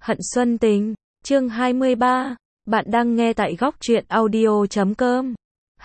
Hận Xuân Tình, chương 23. Bạn đang nghe tại góc truyện audio.com.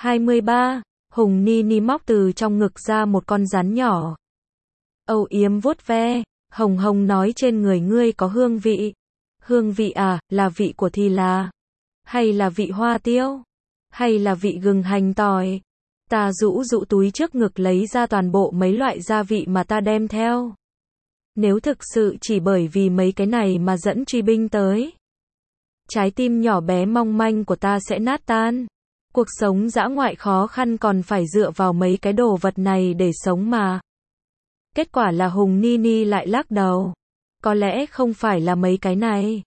23. Hùng Nini móc từ trong ngực ra một con rắn nhỏ. Âu yếm vuốt ve, Hồng Hồng nói trên người ngươi có hương vị. Hương vị à, là vị của thì là? Hay là vị hoa tiêu? Hay là vị gừng hành tỏi? Ta rũ túi trước ngực lấy ra toàn bộ mấy loại gia vị mà ta đem theo. Nếu thực sự chỉ bởi vì mấy cái này mà dẫn truy binh tới, trái tim nhỏ bé mong manh của ta sẽ nát tan. Cuộc sống dã ngoại khó khăn còn phải dựa vào mấy cái đồ vật này để sống mà. Kết quả là Hùng Nini lại lắc đầu. Có lẽ không phải là mấy cái này.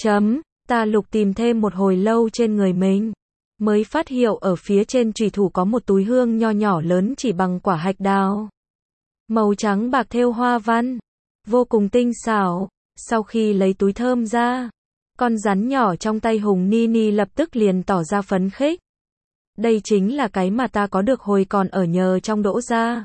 Ta lục tìm thêm một hồi lâu trên người mình, mới phát hiện ở phía trên chùy thủ có một túi hương nho nhỏ lớn chỉ bằng quả hạch đào. Màu trắng bạc thêu hoa văn, vô cùng tinh xảo. Sau khi lấy túi thơm ra, con rắn nhỏ trong tay Hùng Nini lập tức liền tỏ ra phấn khích. Đây chính là cái mà ta có được hồi còn ở nhờ trong Đỗ gia.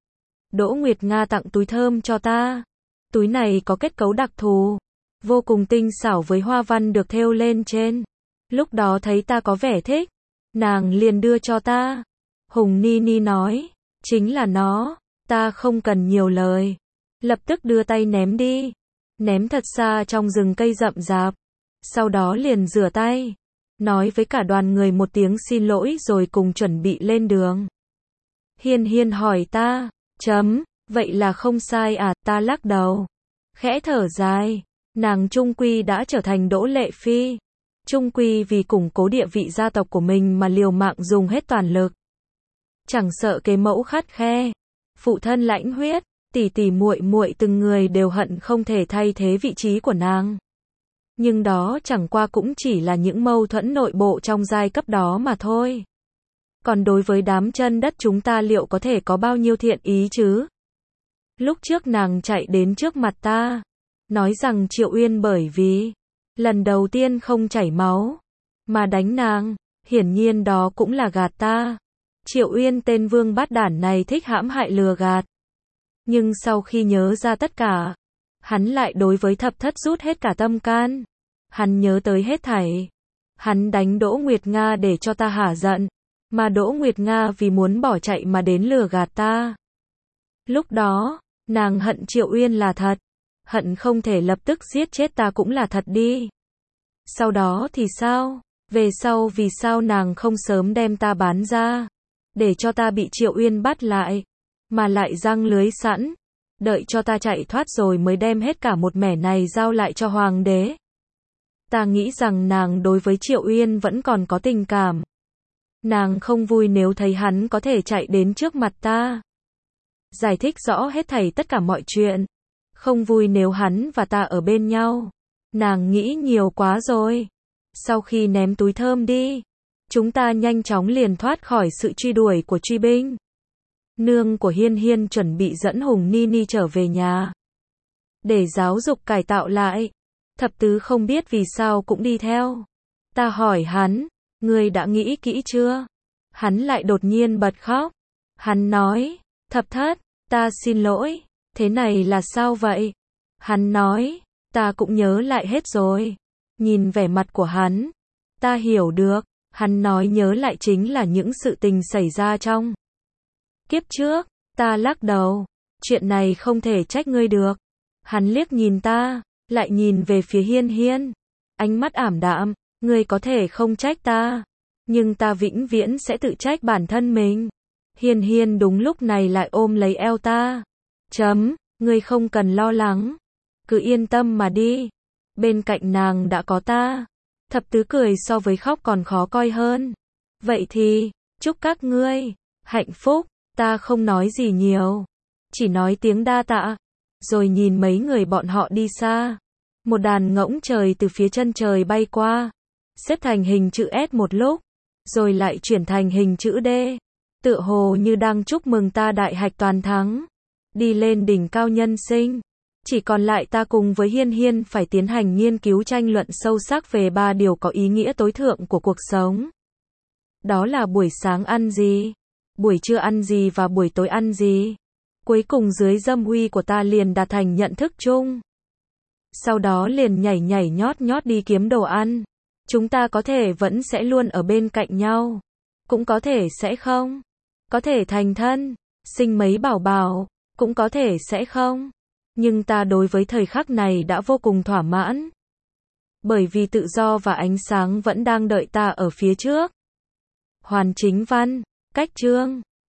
Đỗ Nguyệt Nga tặng túi thơm cho ta. Túi này có kết cấu đặc thù, vô cùng tinh xảo với hoa văn được thêu lên trên. Lúc đó thấy ta có vẻ thích, nàng liền đưa cho ta. Hùng Nini nói, chính là nó. Ta không cần nhiều lời, lập tức đưa tay ném đi. Ném thật xa trong rừng cây rậm rạp. Sau đó liền rửa tay, nói với cả đoàn người một tiếng xin lỗi rồi cùng chuẩn bị lên đường. Hiên Hiên hỏi ta, vậy là không sai à? Ta lắc đầu, khẽ thở dài. Nàng trung quy đã trở thành Đỗ Lệ Phi. Trung quy vì củng cố địa vị gia tộc của mình mà liều mạng dùng hết toàn lực. Chẳng sợ kế mẫu khắt khe, phụ thân lãnh huyết, tỷ tỷ muội muội từng người đều hận không thể thay thế vị trí của nàng. Nhưng đó chẳng qua cũng chỉ là những mâu thuẫn nội bộ trong giai cấp đó mà thôi. Còn đối với đám chân đất chúng ta liệu có thể có bao nhiêu thiện ý chứ? Lúc trước nàng chạy đến trước mặt ta, nói rằng Triệu Uyên bởi vì lần đầu tiên không chảy máu mà đánh nàng, hiển nhiên đó cũng là gạt ta. Triệu Uyên tên vương bát đản này thích hãm hại lừa gạt. Nhưng sau khi nhớ ra tất cả, hắn lại đối với thập thất rút hết cả tâm can. Hắn nhớ tới hết thảy. Hắn đánh Đỗ Nguyệt Nga để cho ta hả giận, mà Đỗ Nguyệt Nga vì muốn bỏ chạy mà đến lừa gạt ta. Lúc đó, nàng hận Triệu Uyên là thật, hận không thể lập tức giết chết ta cũng là thật đi. Sau đó thì sao? Về sau vì sao nàng không sớm đem ta bán ra, để cho ta bị Triệu Uyên bắt lại, mà lại giăng lưới sẵn, đợi cho ta chạy thoát rồi mới đem hết cả một mẻ này giao lại cho hoàng đế. Ta nghĩ rằng nàng đối với Triệu Uyên vẫn còn có tình cảm. Nàng không vui nếu thấy hắn có thể chạy đến trước mặt ta, giải thích rõ hết thảy tất cả mọi chuyện. Không vui nếu hắn và ta ở bên nhau. Nàng nghĩ nhiều quá rồi. Sau khi ném túi thơm đi, chúng ta nhanh chóng liền thoát khỏi sự truy đuổi của truy binh. Nương của Hiên Hiên chuẩn bị dẫn Hùng Nini trở về nhà, để giáo dục cải tạo lại. Thập tứ không biết vì sao cũng đi theo. Ta hỏi hắn, ngươi đã nghĩ kỹ chưa? Hắn lại đột nhiên bật khóc. Hắn nói, thập thất, ta xin lỗi. Thế này là sao vậy? Hắn nói, ta cũng nhớ lại hết rồi. Nhìn vẻ mặt của hắn, ta hiểu được. Hắn nói nhớ lại chính là những sự tình xảy ra trong kiếp trước. Ta lắc đầu, chuyện này không thể trách ngươi được. Hắn liếc nhìn ta, lại nhìn về phía Hiên Hiên, ánh mắt ảm đạm. Ngươi có thể không trách ta, nhưng ta vĩnh viễn sẽ tự trách bản thân mình. Hiên Hiên đúng lúc này lại ôm lấy eo ta. Ngươi không cần lo lắng, cứ yên tâm mà đi. Bên cạnh nàng đã có ta. Thập tứ cười so với khóc còn khó coi hơn. Vậy thì, chúc các ngươi hạnh phúc. Ta không nói gì nhiều, chỉ nói tiếng đa tạ, rồi nhìn mấy người bọn họ đi xa. Một đàn ngỗng trời từ phía chân trời bay qua, xếp thành hình chữ S một lúc, rồi lại chuyển thành hình chữ D, tựa hồ như đang chúc mừng ta đại hạch toàn thắng, đi lên đỉnh cao nhân sinh. Chỉ còn lại ta cùng với Hiên Hiên phải tiến hành nghiên cứu tranh luận sâu sắc về 3 điều có ý nghĩa tối thượng của cuộc sống. Đó là buổi sáng ăn gì, buổi trưa ăn gì và buổi tối ăn gì. Cuối cùng dưới dâm uy của ta liền đạt thành nhận thức chung sau đó liền nhảy nhảy nhót nhót đi kiếm đồ ăn. Chúng ta có thể vẫn sẽ luôn ở bên cạnh nhau, cũng có thể sẽ không. Có thể thành thân, sinh mấy bảo bảo, cũng có thể sẽ không. Nhưng ta đối với thời khắc này đã vô cùng thỏa mãn. Bởi vì tự do và ánh sáng vẫn đang đợi ta ở phía trước. Hoàn Chính Văn, Cách Chương